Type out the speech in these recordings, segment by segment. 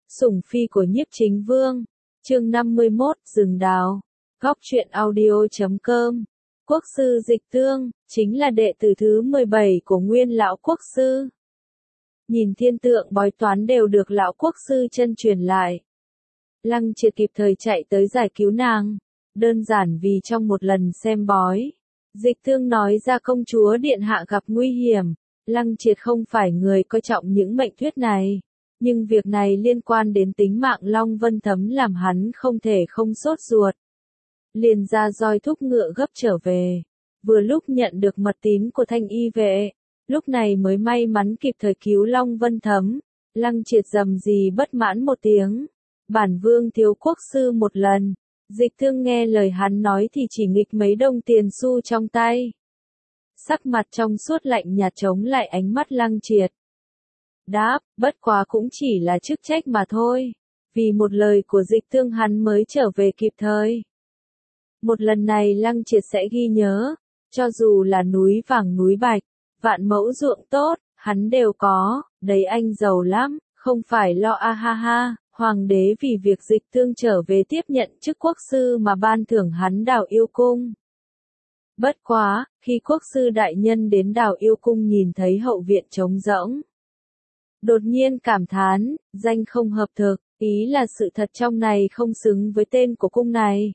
Sủng phi của Nhiếp Chính Vương, chương 51, rừng đào. Góc truyện audio.com. Quốc sư Dịch Tương, chính là đệ tử thứ 17 của Nguyên lão quốc sư. Nhìn thiên tượng bói toán đều được lão quốc sư chân truyền lại. Lăng Triệt kịp thời chạy tới giải cứu nàng, đơn giản vì trong một lần xem bói, Dịch Tương nói ra công chúa điện hạ gặp nguy hiểm. Lăng Triệt không phải người coi trọng những mệnh thuyết này, nhưng việc này liên quan đến tính mạng Long Vân Thấm làm hắn không thể không sốt ruột. Liền ra roi thúc ngựa gấp trở về, vừa lúc nhận được mật tín của Thanh Y vệ, lúc này mới may mắn kịp thời cứu Long Vân Thấm. Lăng Triệt rầm rì bất mãn một tiếng, bản vương thiếu quốc sư một lần. Dịch Thương nghe lời hắn nói thì chỉ nghịch mấy đồng tiền xu trong tay. Sắc mặt trong suốt lạnh nhạt chống lại ánh mắt Lăng Triệt. Đáp, bất quá cũng chỉ là chức trách mà thôi. Vì một lời của Dịch Thương hắn mới trở về kịp thời. Một lần này Lăng Triệt sẽ ghi nhớ, cho dù là núi vàng núi bạch, vạn mẫu ruộng tốt, hắn đều có, đấy anh giàu lắm, không phải lo a ha ha. Hoàng đế vì việc Dịch Thương trở về tiếp nhận chức quốc sư mà ban thưởng hắn Đào Yêu Cung. Bất quá, khi quốc sư đại nhân đến Đào Yêu Cung nhìn thấy hậu viện trống rỗng, đột nhiên cảm thán, danh không hợp thực, ý là sự thật trong này không xứng với tên của cung này.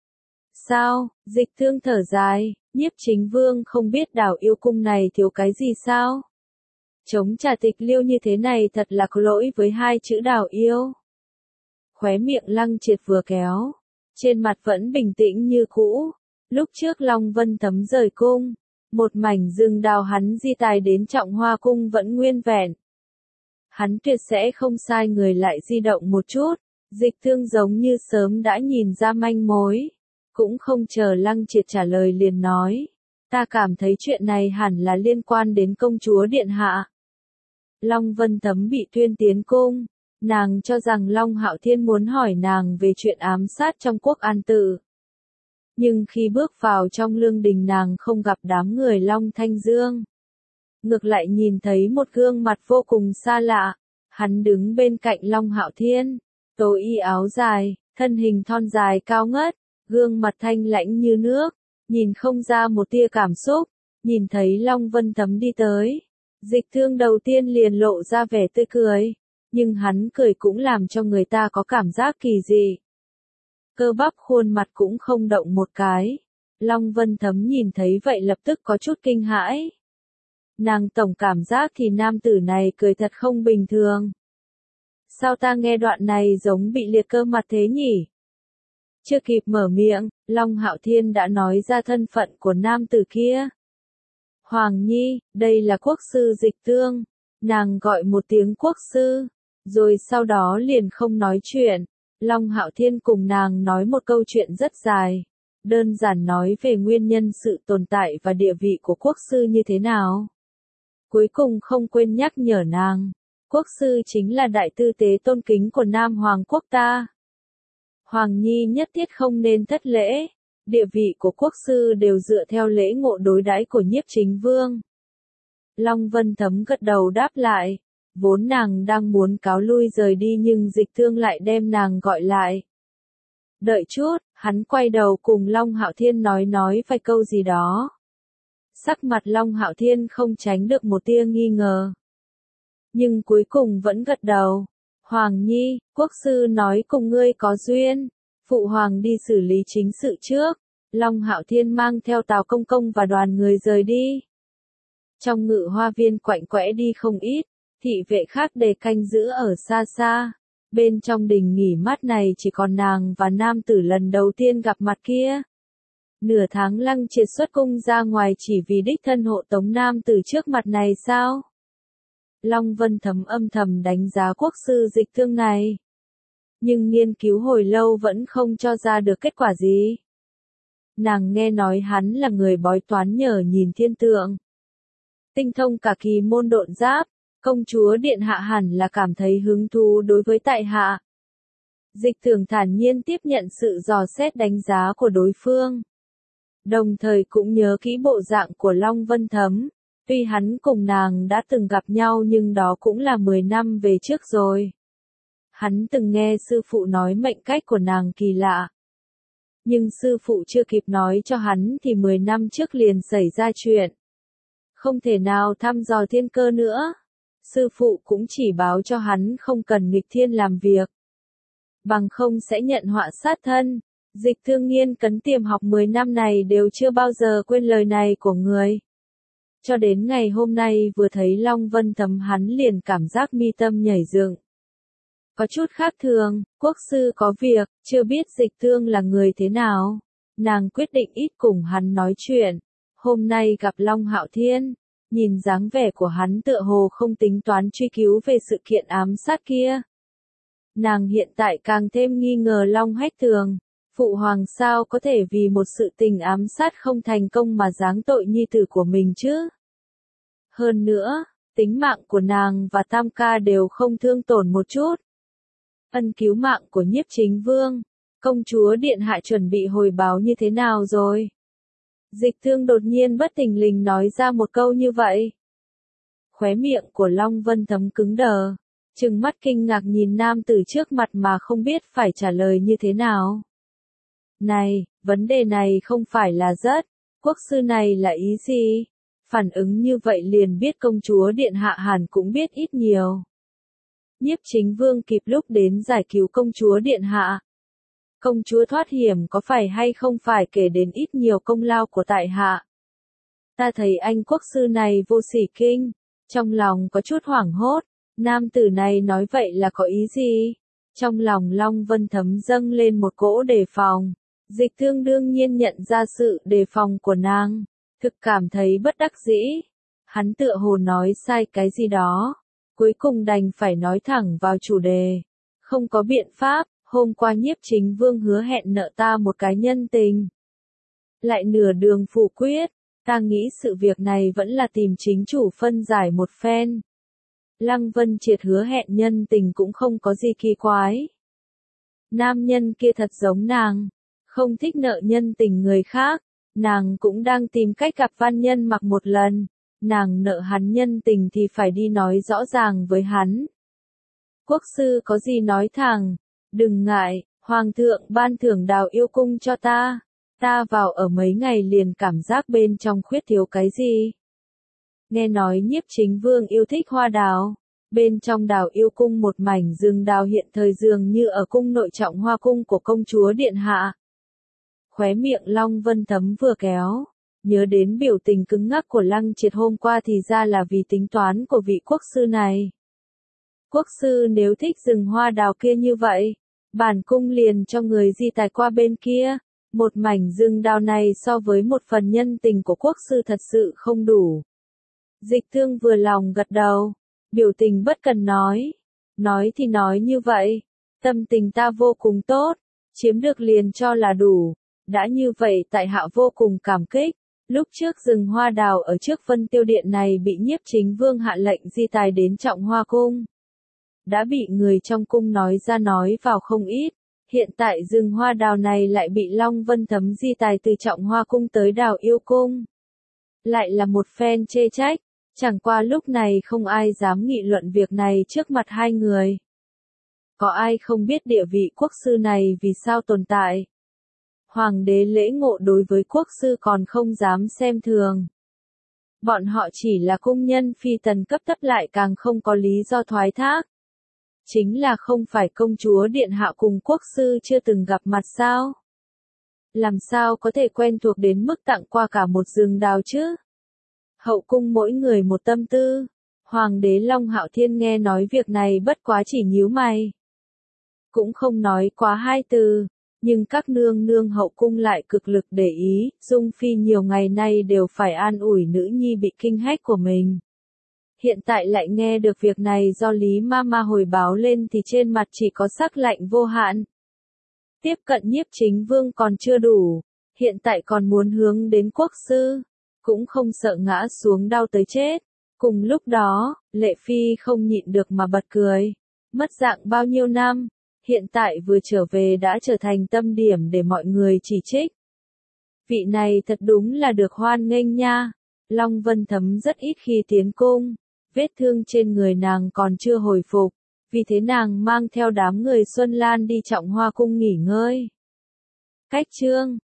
Sao? Dịch Thương thở dài, Nhiếp Chính Vương không biết Đào Yêu Cung này thiếu cái gì sao? Chống trà tịch liêu như thế này thật là có lỗi với hai chữ Đào Yêu. Khóe miệng Lăng Triệt vừa kéo, trên mặt vẫn bình tĩnh như cũ. Lúc trước Long Vân Thấm rời cung, một mảnh rừng đào hắn di tài đến Trọng Hoa Cung vẫn nguyên vẹn. Hắn tuyệt sẽ không sai người lại di động một chút. Dịch Thương giống như sớm đã nhìn ra manh mối, cũng không chờ Lăng Triệt trả lời liền nói, ta cảm thấy chuyện này hẳn là liên quan đến công chúa điện hạ. Long Vân Thấm bị tuyên tiến cung, nàng cho rằng Long Hạo Thiên muốn hỏi nàng về chuyện ám sát trong Quốc An Tự. Nhưng khi bước vào trong lương đình nàng không gặp đám người Long Thanh Dương. Ngược lại nhìn thấy một gương mặt vô cùng xa lạ, hắn đứng bên cạnh Long Hạo Thiên, tô y áo dài, thân hình thon dài cao ngất, gương mặt thanh lãnh như nước, nhìn không ra một tia cảm xúc. Nhìn thấy Long Vân Thấm đi tới, Dịch Thương đầu tiên liền lộ ra vẻ tươi cười, nhưng hắn cười cũng làm cho người ta có cảm giác kỳ dị. Cơ bắp khuôn mặt cũng không động một cái. Long Vân Thấm nhìn thấy vậy lập tức có chút kinh hãi. Nàng tổng cảm giác thì nam tử này cười thật không bình thường. Sao ta nghe đoạn này giống bị liệt cơ mặt thế nhỉ? Chưa kịp mở miệng, Long Hạo Thiên đã nói ra thân phận của nam tử kia. Hoàng Nhi, đây là quốc sư Dịch Tương. Nàng gọi một tiếng quốc sư, rồi sau đó liền không nói chuyện. Long Hạo Thiên cùng nàng nói một câu chuyện rất dài, đơn giản nói về nguyên nhân sự tồn tại và địa vị của quốc sư như thế nào. Cuối cùng không quên nhắc nhở nàng, quốc sư chính là đại tư tế tôn kính của Nam Hoàng quốc ta. Hoàng Nhi nhất thiết không nên thất lễ, địa vị của quốc sư đều dựa theo lễ ngộ đối đãi của Nhiếp Chính Vương. Long Vân Thấm gật đầu đáp lại. Vốn nàng đang muốn cáo lui rời đi nhưng Dịch Thương lại đem nàng gọi lại. Đợi chút, hắn quay đầu cùng Long Hạo Thiên nói vài câu gì đó. Sắc mặt Long Hạo Thiên không tránh được một tia nghi ngờ. Nhưng cuối cùng vẫn gật đầu. Hoàng Nhi, quốc sư nói cùng ngươi có duyên. Phụ hoàng đi xử lý chính sự trước. Long Hạo Thiên mang theo Tào Công Công và đoàn người rời đi. Trong Ngự Hoa Viên quạnh quẽ đi không ít. Thị vệ khác đề canh giữ ở xa xa. Bên trong đình nghỉ mát này chỉ còn nàng và nam tử lần đầu tiên gặp mặt kia. Nửa tháng Lăng Triệt xuất cung ra ngoài chỉ vì đích thân hộ tống nam tử trước mặt này sao? Long Vân Thấm âm thầm đánh giá quốc sư Dịch Thương này. Nhưng nghiên cứu hồi lâu vẫn không cho ra được kết quả gì. Nàng nghe nói hắn là người bói toán nhờ nhìn thiên tượng. Tinh thông cả kỳ môn độn giáp. Công chúa điện hạ hẳn là cảm thấy hứng thú đối với tại hạ. Dịch Thường thản nhiên tiếp nhận sự dò xét đánh giá của đối phương. Đồng thời cũng nhớ kỹ bộ dạng của Long Vân Thấm. Tuy hắn cùng nàng đã từng gặp nhau nhưng đó cũng là 10 năm về trước rồi. Hắn từng nghe sư phụ nói mệnh cách của nàng kỳ lạ. Nhưng sư phụ chưa kịp nói cho hắn thì 10 năm trước liền xảy ra chuyện. Không thể nào thăm dò thiên cơ nữa. Sư phụ cũng chỉ báo cho hắn không cần nghịch thiên làm việc. Bằng không sẽ nhận họa sát thân. Dịch Thương nghiên cấn tiềm học 10 năm này đều chưa bao giờ quên lời này của người. Cho đến ngày hôm nay vừa thấy Long Vân Thấm hắn liền cảm giác mi tâm nhảy dựng. Có chút khác thường, quốc sư có việc, chưa biết Dịch Thương là người thế nào. Nàng quyết định ít cùng hắn nói chuyện. Hôm nay gặp Long Hạo Thiên, nhìn dáng vẻ của hắn tựa hồ không tính toán truy cứu về sự kiện ám sát kia. Nàng hiện tại càng thêm nghi ngờ Long Hách Thường. Phụ hoàng sao có thể vì một sự tình ám sát không thành công mà giáng tội nhi tử của mình chứ? Hơn nữa, tính mạng của nàng và Tam ca đều không thương tổn một chút. Ân cứu mạng của Nhiếp Chính Vương, công chúa điện hạ chuẩn bị hồi báo như thế nào rồi? Dịch Thương đột nhiên bất thình lình nói ra một câu như vậy. Khóe miệng của Long Vân Thấm cứng đờ, trừng mắt kinh ngạc nhìn nam tử trước mặt mà không biết phải trả lời như thế nào. Này, vấn đề này không phải là rất, quốc sư này là ý gì? Phản ứng như vậy liền biết công chúa điện hạ hẳn cũng biết ít nhiều. Nhiếp Chính Vương kịp lúc đến giải cứu công chúa điện hạ. Công chúa thoát hiểm có phải hay không phải kể đến ít nhiều công lao của tại hạ. Ta thấy anh quốc sư này vô sỉ kinh, trong lòng có chút hoảng hốt, nam tử này nói vậy là có ý gì? Trong lòng Long Vân Thấm dâng lên một cỗ đề phòng. Dịch Thương đương nhiên nhận ra sự đề phòng của nàng, thực cảm thấy bất đắc dĩ. Hắn tựa hồ nói sai cái gì đó, cuối cùng đành phải nói thẳng vào chủ đề. Không có biện pháp, hôm qua Nhiếp Chính Vương hứa hẹn nợ ta một cái nhân tình. Lại nửa đường phủ quyết, ta nghĩ sự việc này vẫn là tìm chính chủ phân giải một phen. Lăng Vân Triệt hứa hẹn nhân tình cũng không có gì kỳ quái. Nam nhân kia thật giống nàng. Không thích nợ nhân tình người khác, nàng cũng đang tìm cách gặp Văn Nhân Mặc một lần, nàng nợ hắn nhân tình thì phải đi nói rõ ràng với hắn. Quốc sư có gì nói thẳng, đừng ngại, hoàng thượng ban thưởng Đào Yêu Cung cho ta vào ở mấy ngày liền cảm giác bên trong khuyết thiếu cái gì. Nghe nói Nhiếp Chính Vương yêu thích hoa đào, bên trong Đào Yêu Cung một mảnh rừng đào hiện thời dường như ở cung nội trọng hoa cung của công chúa điện hạ. Khóe miệng Long Vân Thấm vừa kéo, nhớ đến biểu tình cứng ngắc của Lăng Triệt hôm qua thì ra là vì tính toán của vị quốc sư này. Quốc sư nếu thích rừng hoa đào kia như vậy, bản cung liền cho người di tài qua bên kia, một mảnh rừng đào này so với một phần nhân tình của quốc sư thật sự không đủ. Dịch Thương vừa lòng gật đầu, biểu tình bất cần nói thì nói như vậy, tâm tình ta vô cùng tốt, chiếm được liền cho là đủ. Đã như vậy tại hạ vô cùng cảm kích, lúc trước rừng hoa đào ở trước Vân Tiêu Điện này bị Nhiếp Chính Vương hạ lệnh di tài đến Trọng Hoa Cung. Đã bị người trong cung nói ra nói vào không ít, hiện tại rừng hoa đào này lại bị Long Vân Thấm di tài từ Trọng Hoa Cung tới Đào Yêu Cung. Lại là một phen chê trách, chẳng qua lúc này không ai dám nghị luận việc này trước mặt hai người. Có ai không biết địa vị quốc sư này vì sao tồn tại? Hoàng đế lễ ngộ đối với quốc sư còn không dám xem thường. Bọn họ chỉ là cung nhân phi tần cấp thấp lại càng không có lý do thoái thác. Chính là không phải công chúa điện hạ cùng quốc sư chưa từng gặp mặt sao? Làm sao có thể quen thuộc đến mức tặng qua cả một rừng đào chứ? Hậu cung mỗi người một tâm tư. Hoàng đế Long Hạo Thiên nghe nói việc này bất quá chỉ nhíu mày. Cũng không nói quá hai từ. Nhưng các nương nương hậu cung lại cực lực để ý, Dung Phi nhiều ngày nay đều phải an ủi nữ nhi bị kinh hách của mình. Hiện tại lại nghe được việc này do Lý Mama hồi báo lên thì trên mặt chỉ có sắc lạnh vô hạn. Tiếp cận Nhiếp Chính Vương còn chưa đủ, hiện tại còn muốn hướng đến quốc sư, cũng không sợ ngã xuống đau tới chết. Cùng lúc đó, Lệ Phi không nhịn được mà bật cười. Mất dạng bao nhiêu năm, hiện tại vừa trở về đã trở thành tâm điểm để mọi người chỉ trích. Vị này thật đúng là được hoan nghênh nha. Long Vân Thấm rất ít khi tiến cung, vết thương trên người nàng còn chưa hồi phục, vì thế nàng mang theo đám người Xuân Lan đi Trọng Hoa cung nghỉ ngơi. Cách chương